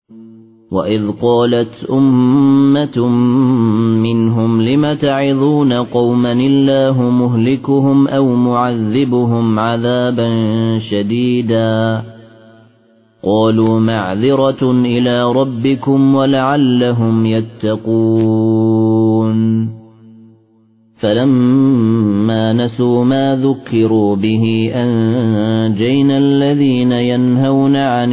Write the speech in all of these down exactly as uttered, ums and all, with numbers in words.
وَإِذْ قَالَتْ أُمَّةٌ مِّنْهُمْ لِمَ تَعِظُونَ قَوْمًا اللَّهُ مُهْلِكُهُمْ أَوْ مُعَذِّبُهُمْ عَذَابًا شَدِيدًا قَالُوا مَعْذِرَةٌ إِلَى رَبِّكُمْ وَلَعَلَّهُمْ يَتَّقُونَ فَلَمَّا نَسُوا مَا ذُكِّرُوا بِهِ أَنجَيْنَا الَّذِينَ يَنْهَوْنَ عَنِ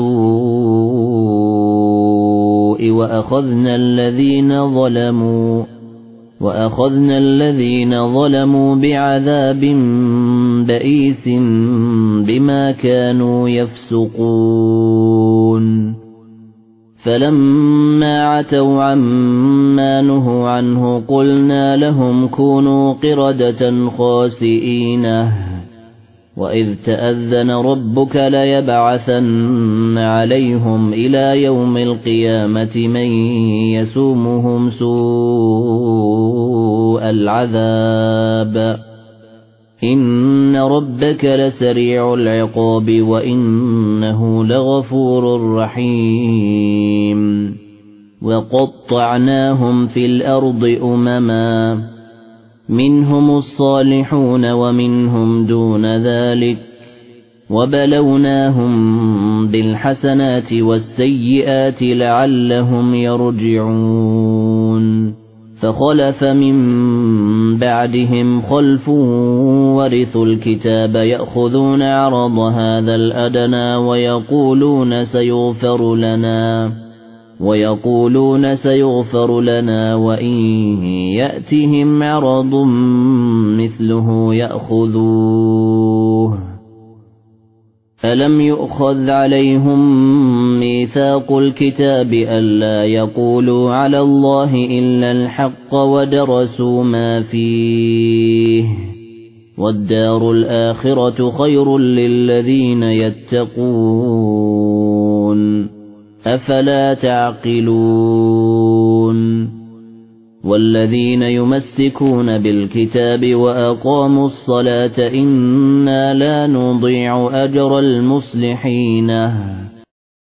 السُّوءِ وَأَخَذْنَا الَّذِينَ ظَلَمُوا وَأَخَذْنَا الَّذِينَ ظَلَمُوا بِعَذَابٍ بَئِيسٍ بِمَا كَانُوا يَفْسُقُونَ فَلَمَّا عَتَوْا عَمَّا نُهُوا عَنْهُ قُلْنَا لَهُمْ كُونُوا قِرَدَةً خَاسِئِينَ وَإِذْ تَأَذَّنَ رَبُّكَ لَيَبْعَثَنَّ عَلَيْهِمْ إِلَى يَوْمِ الْقِيَامَةِ مَن يَسُومُهُمْ سُوءَ الْعَذَابِ إِنَّ رَبَّكَ لَسَرِيعُ الْعِقَابِ وَإِنَّهُ لَغَفُورٌ رَّحِيمٌ وَقَطَّعْنَاهُمْ فِي الْأَرْضِ أُمَمًا مِنْهُمُ الصَّالِحُونَ وَمِنْهُمْ دُونَ ذَلِكَ وَبَلَوْنَاهُم بِالْحَسَنَاتِ وَالسَّيِّئَاتِ لَعَلَّهُمْ يَرْجِعُونَ فَخَلَفَ مِن بَعْدِهِمْ خَلْفٌ وَرِثُوا الْكِتَابَ يَأْخُذُونَ عَرَضَ هَذَا الْأَدْنَى وَيَقُولُونَ سَيُغْفَرُ لَنَا وَيَقُولُونَ سَيُغْفَرُ لَنَا وَإِن يَأْتِهِمْ عَرَضٌ مِثْلُهُ يَأْخُذُوهُ أَلَمْ يُؤْخَذْ عَلَيْهِمْ مِيثَاقُ الْكِتَابِ أَلَّا يَقُولُوا عَلَى اللَّهِ إِلَّا الْحَقَّ وَدَرَسُوا مَا فِيهِ وَالدَّارُ الْآخِرَةُ خَيْرٌ لِّلَّذِينَ يَتَّقُونَ أَفَلَا تَعْقِلُونَ وَالَّذِينَ يُمَسِّكُونَ بِالْكِتَابِ وَأَقَامُوا الصَّلَاةَ إِنَّا لَا نُضِيعُ أَجْرَ الْمُصْلِحِينَ